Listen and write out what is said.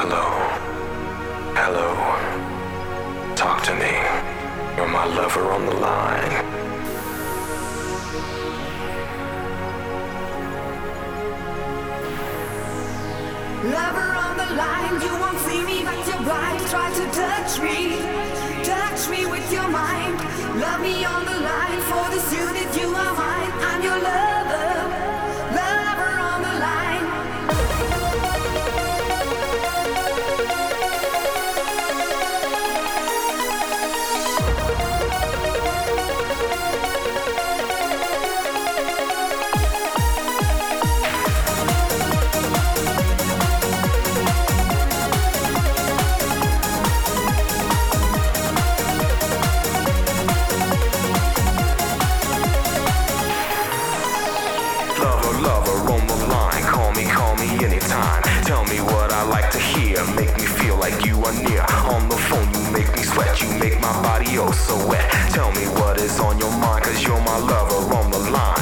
Hello. Hello. Talk to me. You're my lover on the line. Lover on the line, you won't see me but you're blind. Try to touch me with your mind. Love me on the line, for this unit you are mine. I'm your lover, lover on the line. Lover on the line, call me anytime. Tell me what I like to hear, make me feel like you are near. On the phone you make me sweat, you make my body oh so wet. Tell me what is on your mind, cause you're my lover on the line.